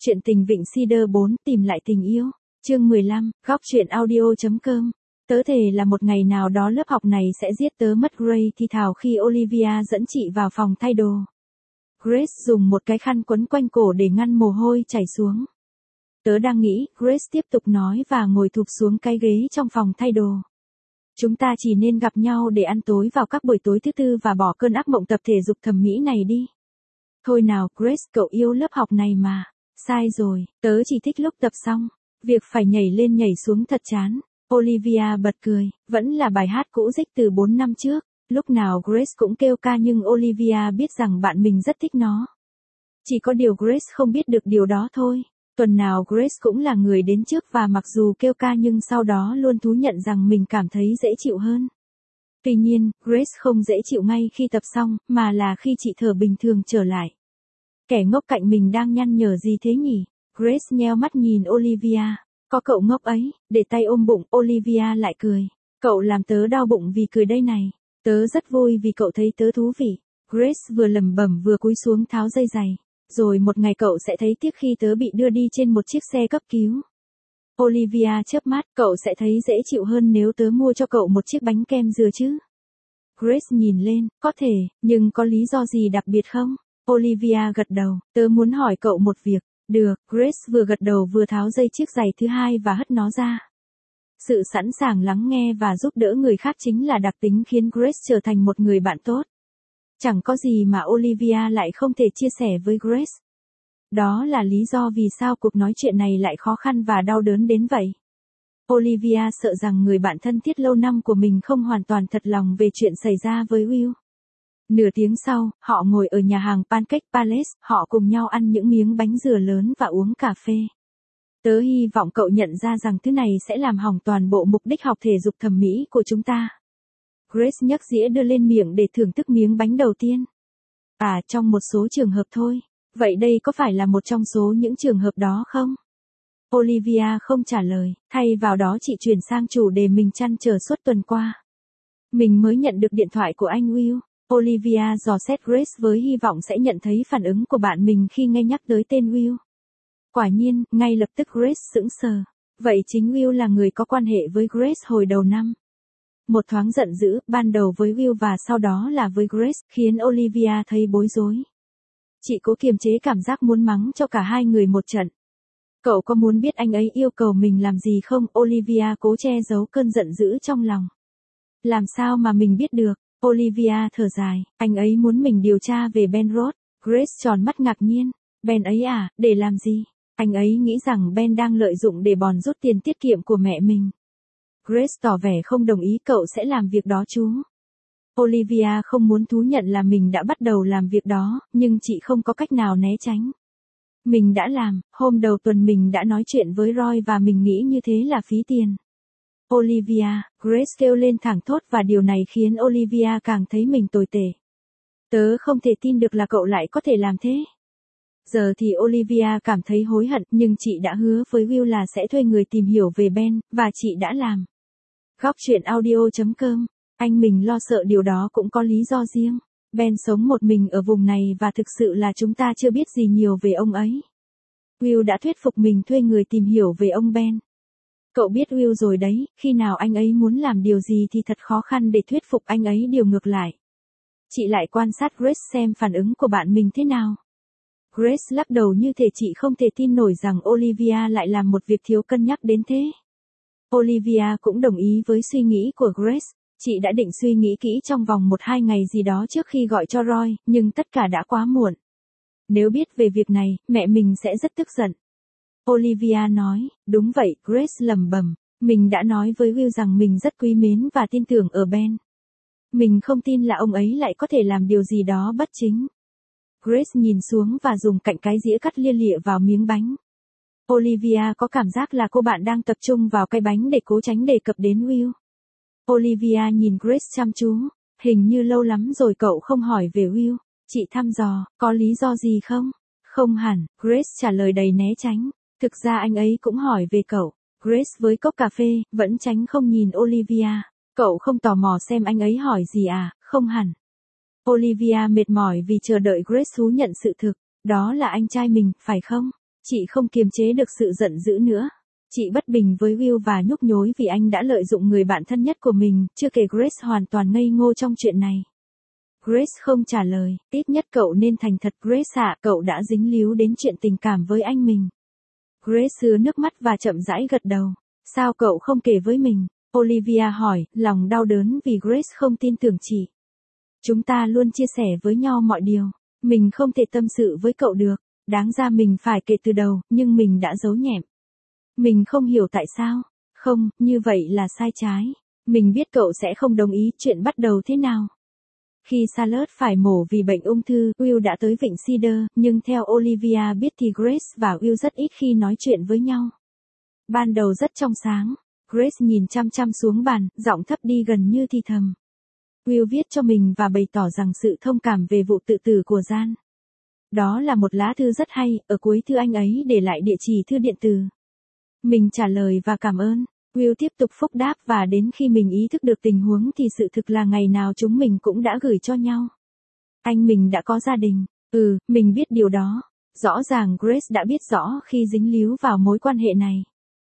Chuyện tình Vịnh Cedar 4 tìm lại tình yêu. Chương 15, góc truyện audio.com. Tớ thề là một ngày nào đó lớp học này sẽ giết tớ mất, Gray thì thào khi Olivia dẫn chị vào phòng thay đồ. Grace dùng một cái khăn quấn quanh cổ để ngăn mồ hôi chảy xuống. Tớ đang nghĩ, Grace tiếp tục nói và ngồi thụp xuống cái ghế trong phòng thay đồ. Chúng ta chỉ nên gặp nhau để ăn tối vào các buổi tối thứ tư và bỏ cơn ác mộng tập thể dục thẩm mỹ này đi. Thôi nào, Grace, cậu yêu lớp học này mà. Sai rồi, tớ chỉ thích lúc tập xong. Việc phải nhảy lên nhảy xuống thật chán. Olivia bật cười, vẫn là bài hát cũ dích từ 4 năm trước. Lúc nào Grace cũng kêu ca nhưng Olivia biết rằng bạn mình rất thích nó. Chỉ có điều Grace không biết được điều đó thôi. Tuần nào Grace cũng là người đến trước và mặc dù kêu ca nhưng sau đó luôn thú nhận rằng mình cảm thấy dễ chịu hơn. Tuy nhiên, Grace không dễ chịu ngay khi tập xong, mà là khi chị thở bình thường trở lại. Kẻ ngốc cạnh mình đang nhăn nhở gì thế nhỉ? Grace nheo mắt nhìn Olivia. Có cậu ngốc ấy, để tay ôm bụng, Olivia lại cười. Cậu làm tớ đau bụng vì cười đây này. Tớ rất vui vì cậu thấy tớ thú vị. Grace vừa lẩm bẩm vừa cúi xuống tháo dây giày. Rồi một ngày cậu sẽ thấy tiếc khi tớ bị đưa đi trên một chiếc xe cấp cứu. Olivia chớp mắt, cậu sẽ thấy dễ chịu hơn nếu tớ mua cho cậu một chiếc bánh kem dừa chứ. Grace nhìn lên, có thể, nhưng có lý do gì đặc biệt không? Olivia gật đầu, tớ muốn hỏi cậu một việc. Được, Grace vừa gật đầu vừa tháo dây chiếc giày thứ hai và hất nó ra. Sự sẵn sàng lắng nghe và giúp đỡ người khác chính là đặc tính khiến Grace trở thành một người bạn tốt. Chẳng có gì mà Olivia lại không thể chia sẻ với Grace. Đó là lý do vì sao cuộc nói chuyện này lại khó khăn và đau đớn đến vậy. Olivia sợ rằng người bạn thân thiết lâu năm của mình không hoàn toàn thật lòng về chuyện xảy ra với Will. Nửa tiếng sau, họ ngồi ở nhà hàng Pancake Palace, họ cùng nhau ăn những miếng bánh dừa lớn và uống cà phê. Tớ hy vọng cậu nhận ra rằng thứ này sẽ làm hỏng toàn bộ mục đích học thể dục thẩm mỹ của chúng ta. Grace nhấc dĩa đưa lên miệng để thưởng thức miếng bánh đầu tiên. À, trong một số trường hợp thôi. Vậy đây có phải là một trong số những trường hợp đó không? Olivia không trả lời, thay vào đó chị chuyển sang chủ đề mình trăn trở suốt tuần qua. Mình mới nhận được điện thoại của anh Will. Olivia dò xét Grace với hy vọng sẽ nhận thấy phản ứng của bạn mình khi nghe nhắc tới tên Will. Quả nhiên, ngay lập tức Grace sững sờ. Vậy chính Will là người có quan hệ với Grace hồi đầu năm. Một thoáng giận dữ, ban đầu với Will và sau đó là với Grace, khiến Olivia thấy bối rối. Chị cố kiềm chế cảm giác muốn mắng cho cả hai người một trận. Cậu có muốn biết anh ấy yêu cầu mình làm gì không? Olivia cố che giấu cơn giận dữ trong lòng. Làm sao mà mình biết được? Olivia thở dài, anh ấy muốn mình điều tra về Ben Roth. Grace tròn mắt ngạc nhiên. Ben ấy à, để làm gì? Anh ấy nghĩ rằng Ben đang lợi dụng để bòn rút tiền tiết kiệm của mẹ mình. Grace tỏ vẻ không đồng ý, cậu sẽ làm việc đó chú. Olivia không muốn thú nhận là mình đã bắt đầu làm việc đó, nhưng chị không có cách nào né tránh. Mình đã làm, hôm đầu tuần mình đã nói chuyện với Roy và mình nghĩ như thế là phí tiền. Olivia, Grace kêu lên thảng thốt và điều này khiến Olivia càng thấy mình tồi tệ. Tớ không thể tin được là cậu lại có thể làm thế. Giờ thì Olivia cảm thấy hối hận nhưng chị đã hứa với Will là sẽ thuê người tìm hiểu về Ben, và chị đã làm. Góc truyện audio.com. Anh mình lo sợ điều đó cũng có lý do riêng. Ben sống một mình ở vùng này và thực sự là chúng ta chưa biết gì nhiều về ông ấy. Will đã thuyết phục mình thuê người tìm hiểu về ông Ben. Cậu biết Will rồi đấy, khi nào anh ấy muốn làm điều gì thì thật khó khăn để thuyết phục anh ấy điều ngược lại. Chị lại quan sát Grace xem phản ứng của bạn mình thế nào. Grace lắc đầu như thể chị không thể tin nổi rằng Olivia lại làm một việc thiếu cân nhắc đến thế. Olivia cũng đồng ý với suy nghĩ của Grace. Chị đã định suy nghĩ kỹ trong vòng 1-2 ngày gì đó trước khi gọi cho Roy, nhưng tất cả đã quá muộn. Nếu biết về việc này, mẹ mình sẽ rất tức giận. Olivia nói, đúng vậy, Grace lẩm bẩm. Mình đã nói với Will rằng mình rất quý mến và tin tưởng ở Ben. Mình không tin là ông ấy lại có thể làm điều gì đó bất chính. Grace nhìn xuống và dùng cạnh cái dĩa cắt lia lịa vào miếng bánh. Olivia có cảm giác là cô bạn đang tập trung vào cái bánh để cố tránh đề cập đến Will. Olivia nhìn Grace chăm chú. Hình như lâu lắm rồi cậu không hỏi về Will. Chị thăm dò, có lý do gì không? Không hẳn, Grace trả lời đầy né tránh. Thực ra anh ấy cũng hỏi về cậu. Grace với cốc cà phê, vẫn tránh không nhìn Olivia. Cậu không tò mò xem anh ấy hỏi gì à? Không hẳn. Olivia mệt mỏi vì chờ đợi Grace thú nhận sự thực. Đó là anh trai mình, phải không? Chị không kiềm chế được sự giận dữ nữa. Chị bất bình với Will và nhức nhối vì anh đã lợi dụng người bạn thân nhất của mình, chưa kể Grace hoàn toàn ngây ngô trong chuyện này. Grace không trả lời, ít nhất cậu nên thành thật Grace ạ, cậu đã dính líu đến chuyện tình cảm với anh mình. Grace ứa nước mắt và chậm rãi gật đầu. Sao cậu không kể với mình? Olivia hỏi, lòng đau đớn vì Grace không tin tưởng chị. Chúng ta luôn chia sẻ với nhau mọi điều. Mình không thể tâm sự với cậu được. Đáng ra mình phải kể từ đầu, nhưng mình đã giấu nhẹm. Mình không hiểu tại sao. Không, như vậy là sai trái. Mình biết cậu sẽ không đồng ý chuyện bắt đầu thế nào. Khi Charlotte phải mổ vì bệnh ung thư, Will đã tới Vịnh Cedar, nhưng theo Olivia biết thì Grace và Will rất ít khi nói chuyện với nhau. Ban đầu rất trong sáng, Grace nhìn chăm chăm xuống bàn, giọng thấp đi gần như thì thầm. Will viết cho mình và bày tỏ rằng sự thông cảm về vụ tự tử của Jan. Đó là một lá thư rất hay, ở cuối thư anh ấy để lại địa chỉ thư điện tử. Mình trả lời và cảm ơn. Will tiếp tục phúc đáp và đến khi mình ý thức được tình huống thì sự thực là ngày nào chúng mình cũng đã gửi cho nhau. Anh mình đã có gia đình. Mình biết điều đó. Rõ ràng Grace đã biết rõ khi dính líu vào mối quan hệ này.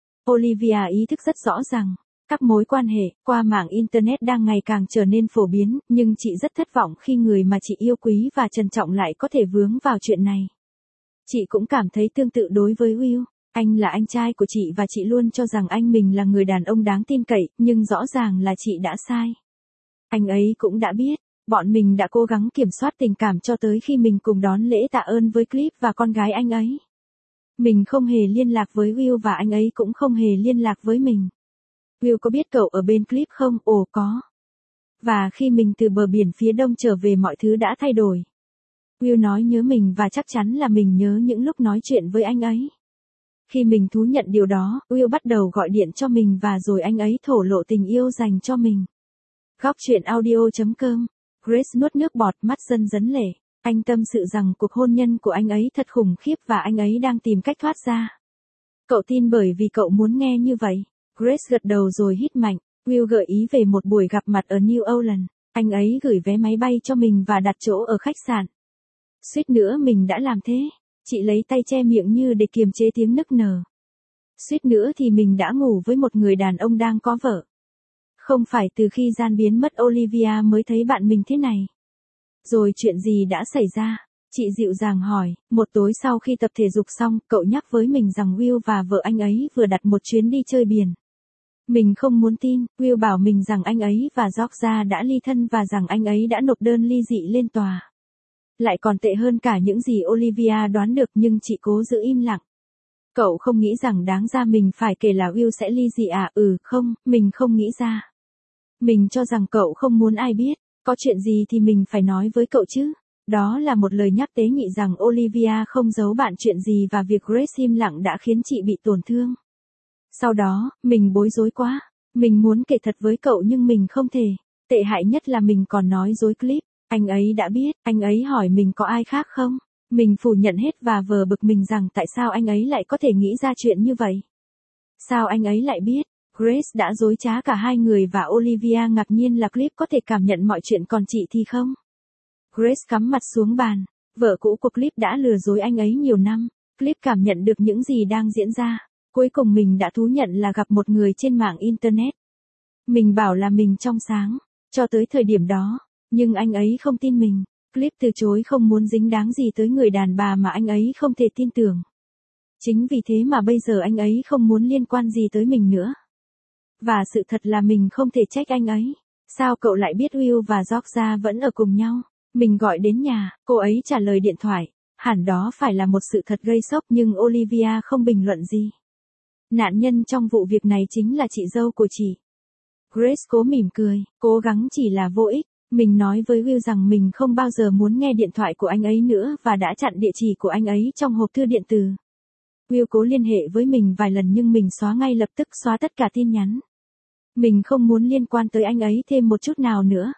Olivia ý thức rất rõ rằng, các mối quan hệ qua mạng Internet đang ngày càng trở nên phổ biến, nhưng chị rất thất vọng khi người mà chị yêu quý và trân trọng lại có thể vướng vào chuyện này. Chị cũng cảm thấy tương tự đối với Will. Anh là anh trai của chị và chị luôn cho rằng anh mình là người đàn ông đáng tin cậy, nhưng rõ ràng là chị đã sai. Anh ấy cũng đã biết, bọn mình đã cố gắng kiểm soát tình cảm cho tới khi mình cùng đón lễ tạ ơn với Cliff và con gái anh ấy. Mình không hề liên lạc với Will và anh ấy cũng không hề liên lạc với mình. Will có biết cậu ở bên Cliff không? Ồ có. Và khi mình từ bờ biển phía đông trở về mọi thứ đã thay đổi. Will nói nhớ mình và chắc chắn là mình nhớ những lúc nói chuyện với anh ấy. Khi mình thú nhận điều đó, Will bắt đầu gọi điện cho mình và rồi anh ấy thổ lộ tình yêu dành cho mình. Góc truyện audio.com. Grace nuốt nước bọt, mắt dần dấn lệ. Anh tâm sự rằng cuộc hôn nhân của anh ấy thật khủng khiếp và anh ấy đang tìm cách thoát ra. Cậu tin bởi vì cậu muốn nghe như vậy. Grace gật đầu rồi hít mạnh. Will gợi ý về một buổi gặp mặt ở New Orleans. Anh ấy gửi vé máy bay cho mình và đặt chỗ ở khách sạn. Suýt nữa mình đã làm thế. Chị lấy tay che miệng như để kiềm chế tiếng nức nở. Suýt nữa thì mình đã ngủ với một người đàn ông đang có vợ. Không phải từ khi Jan biến mất Olivia mới thấy bạn mình thế này. Rồi chuyện gì đã xảy ra? Chị dịu dàng hỏi, một tối sau khi tập thể dục xong, cậu nhắc với mình rằng Will và vợ anh ấy vừa đặt một chuyến đi chơi biển. Mình không muốn tin, Will bảo mình rằng anh ấy và Georgia đã ly thân và rằng anh ấy đã nộp đơn ly dị lên tòa. Lại còn tệ hơn cả những gì Olivia đoán được nhưng chị cố giữ im lặng. Cậu không nghĩ rằng đáng ra mình phải kể là Will sẽ ly dị à? Không, mình không nghĩ ra. Mình cho rằng cậu không muốn ai biết, có chuyện gì thì mình phải nói với cậu chứ. Đó là một lời nhắc tế nhị rằng Olivia không giấu bạn chuyện gì và việc Grace im lặng đã khiến chị bị tổn thương. Sau đó, mình bối rối quá. Mình muốn kể thật với cậu nhưng mình không thể. Tệ hại nhất là mình còn nói dối Cliff. Anh ấy đã biết, anh ấy hỏi mình có ai khác không? Mình phủ nhận hết và vờ bực mình rằng tại sao anh ấy lại có thể nghĩ ra chuyện như vậy. Sao anh ấy lại biết? Grace đã dối trá cả hai người và Olivia ngạc nhiên là Cliff có thể cảm nhận mọi chuyện còn chị thì không. Grace cắm mặt xuống bàn. Vợ cũ của Cliff đã lừa dối anh ấy nhiều năm. Cliff cảm nhận được những gì đang diễn ra. Cuối cùng mình đã thú nhận là gặp một người trên mạng Internet. Mình bảo là mình trong sáng, cho tới thời điểm đó. Nhưng anh ấy không tin mình. Cliff từ chối không muốn dính dáng gì tới người đàn bà mà anh ấy không thể tin tưởng. Chính vì thế mà bây giờ anh ấy không muốn liên quan gì tới mình nữa. Và sự thật là mình không thể trách anh ấy. Sao cậu lại biết Will và Georgia vẫn ở cùng nhau? Mình gọi đến nhà, cô ấy trả lời điện thoại. Hẳn đó phải là một sự thật gây sốc nhưng Olivia không bình luận gì. Nạn nhân trong vụ việc này chính là chị dâu của chị. Grace cố mỉm cười, cố gắng chỉ là vô ích. Mình nói với Will rằng mình không bao giờ muốn nghe điện thoại của anh ấy nữa và đã chặn địa chỉ của anh ấy trong hộp thư điện tử. Will cố liên hệ với mình vài lần nhưng mình xóa ngay lập tức, xóa tất cả tin nhắn. Mình không muốn liên quan tới anh ấy thêm một chút nào nữa.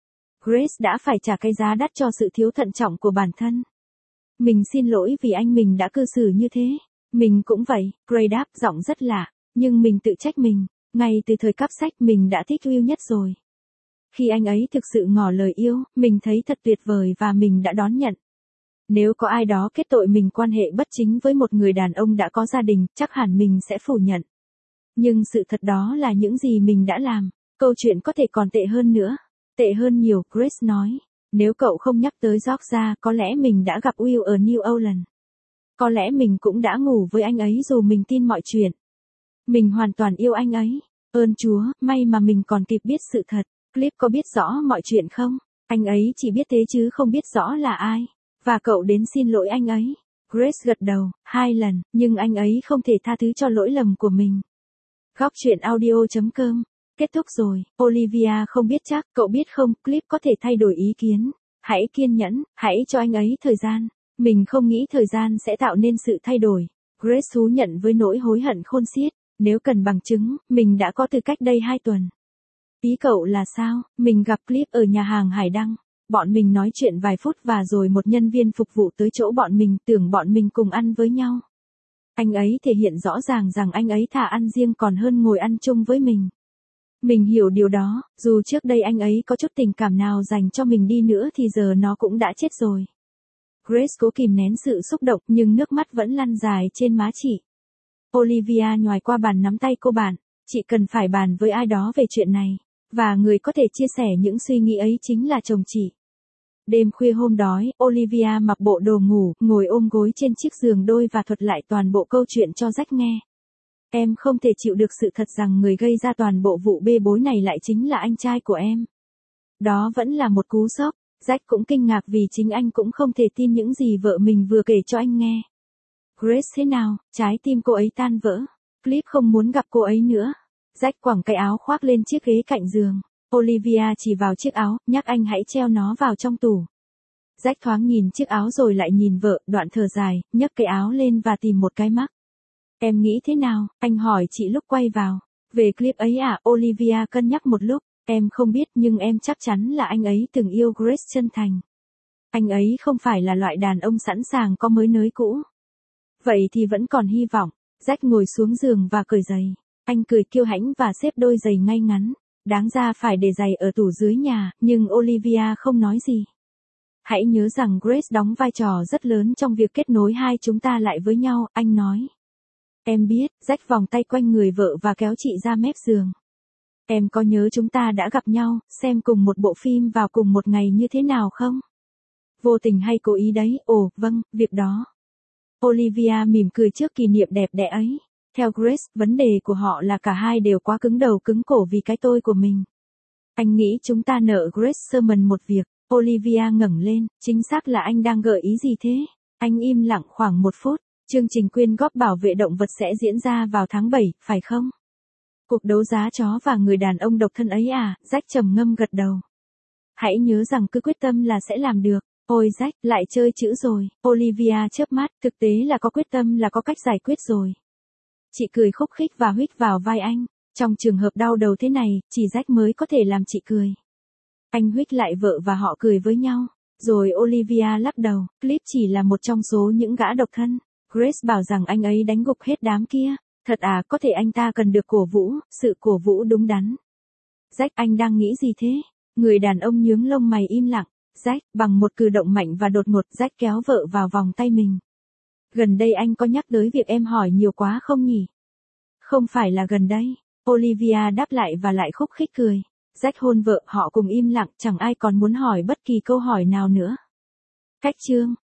Grace đã phải trả cái giá đắt cho sự thiếu thận trọng của bản thân. Mình xin lỗi vì anh mình đã cư xử như thế. Mình cũng vậy, Gray đáp giọng rất lạ, nhưng mình tự trách mình. Ngay từ thời cấp sách mình đã thích Will nhất rồi. Khi anh ấy thực sự ngỏ lời yêu, mình thấy thật tuyệt vời và mình đã đón nhận. Nếu có ai đó kết tội mình quan hệ bất chính với một người đàn ông đã có gia đình, chắc hẳn mình sẽ phủ nhận. Nhưng sự thật đó là những gì mình đã làm. Câu chuyện có thể còn tệ hơn nữa. Tệ hơn nhiều, Grace nói. Nếu cậu không nhắc tới Georgia, có lẽ mình đã gặp Will ở New Orleans. Có lẽ mình cũng đã ngủ với anh ấy dù mình tin mọi chuyện. Mình hoàn toàn yêu anh ấy. Ơn Chúa, may mà mình còn kịp biết sự thật. Cliff có biết rõ mọi chuyện không? Anh ấy chỉ biết thế chứ không biết rõ là ai. Và cậu đến xin lỗi anh ấy. Grace gật đầu, 2 lần, nhưng anh ấy không thể tha thứ cho lỗi lầm của mình. Góc chuyện audio.com. Kết thúc rồi, Olivia không biết chắc, cậu biết không, Cliff có thể thay đổi ý kiến. Hãy kiên nhẫn, hãy cho anh ấy thời gian. Mình không nghĩ thời gian sẽ tạo nên sự thay đổi. Grace thú nhận với nỗi hối hận khôn xiết. Nếu cần bằng chứng, mình đã có từ cách đây 2 tuần. Ý cậu là sao? Mình gặp Cliff ở nhà hàng Hải Đăng. Bọn mình nói chuyện vài phút và rồi một nhân viên phục vụ tới chỗ bọn mình, tưởng bọn mình cùng ăn với nhau. Anh ấy thể hiện rõ ràng rằng anh ấy thà ăn riêng còn hơn ngồi ăn chung với mình. Mình hiểu điều đó, dù trước đây anh ấy có chút tình cảm nào dành cho mình đi nữa thì giờ nó cũng đã chết rồi. Grace cố kìm nén sự xúc động nhưng nước mắt vẫn lăn dài trên má chị. Olivia nhoài qua bàn nắm tay cô bạn. Chị cần phải bàn với ai đó về chuyện này. Và người có thể chia sẻ những suy nghĩ ấy chính là chồng chị. Đêm khuya hôm đó, Olivia mặc bộ đồ ngủ, ngồi ôm gối trên chiếc giường đôi và thuật lại toàn bộ câu chuyện cho Jack nghe. Em không thể chịu được sự thật rằng người gây ra toàn bộ vụ bê bối này lại chính là anh trai của em. Đó vẫn là một cú sốc. Jack cũng kinh ngạc vì chính anh cũng không thể tin những gì vợ mình vừa kể cho anh nghe. Grace thế nào? Trái tim cô ấy tan vỡ. Cliff không muốn gặp cô ấy nữa. Jack quẳng cái áo khoác lên chiếc ghế cạnh giường. Olivia chỉ vào chiếc áo, nhắc anh hãy treo nó vào trong tủ. Jack thoáng nhìn chiếc áo rồi lại nhìn vợ, đoạn thở dài, nhấc cái áo lên và tìm một cái mắc. Em nghĩ thế nào? Anh hỏi chị lúc quay vào. Về clip ấy à? Olivia cân nhắc một lúc. Em không biết nhưng em chắc chắn là anh ấy từng yêu Grace chân thành. Anh ấy không phải là loại đàn ông sẵn sàng có mới nới cũ. Vậy thì vẫn còn hy vọng. Jack ngồi xuống giường và cởi giày. Anh cười kiêu hãnh và xếp đôi giày ngay ngắn. Đáng ra phải để giày ở tủ dưới nhà, nhưng Olivia không nói gì. Hãy nhớ rằng Grace đóng vai trò rất lớn trong việc kết nối hai chúng ta lại với nhau, anh nói. Em biết, Jack vòng tay quanh người vợ và kéo chị ra mép giường. Em có nhớ chúng ta đã gặp nhau, xem cùng một bộ phim vào cùng một ngày như thế nào không? Vô tình hay cố ý đấy, ồ, vâng, việc đó. Olivia mỉm cười trước kỷ niệm đẹp đẽ ấy. Theo Grace, vấn đề của họ là cả hai đều quá cứng đầu cứng cổ vì cái tôi của mình. Anh nghĩ chúng ta nợ Grace Sherman một việc. Olivia ngẩng lên, chính xác là anh đang gợi ý gì thế? Anh im lặng khoảng 1 phút. Chương trình quyên góp bảo vệ động vật sẽ diễn ra vào tháng 7, phải không? Cuộc đấu giá chó và người đàn ông độc thân ấy à? Jack trầm ngâm gật đầu. Hãy nhớ rằng cứ quyết tâm là sẽ làm được. Ôi Jack, lại chơi chữ rồi. Olivia chớp mắt, thực tế là có quyết tâm là có cách giải quyết rồi. Chị cười khúc khích và huých vào vai anh. Trong trường hợp đau đầu thế này, chỉ Jack mới có thể làm chị cười. Anh huých lại vợ và họ cười với nhau. Rồi Olivia lắc đầu, Cliff chỉ là một trong số những gã độc thân. Grace bảo rằng anh ấy đánh gục hết đám kia. Thật à, có thể anh ta cần được cổ vũ, sự cổ vũ đúng đắn. Jack, anh đang nghĩ gì thế? Người đàn ông nhướng lông mày im lặng. Jack, bằng một cử động mạnh và đột ngột, Jack kéo vợ vào vòng tay mình. Gần đây anh có nhắc tới việc em hỏi nhiều quá không nhỉ? Không phải là gần đây. Olivia đáp lại và lại khúc khích cười. Jack hôn vợ, họ cùng im lặng, chẳng ai còn muốn hỏi bất kỳ câu hỏi nào nữa. Cách chương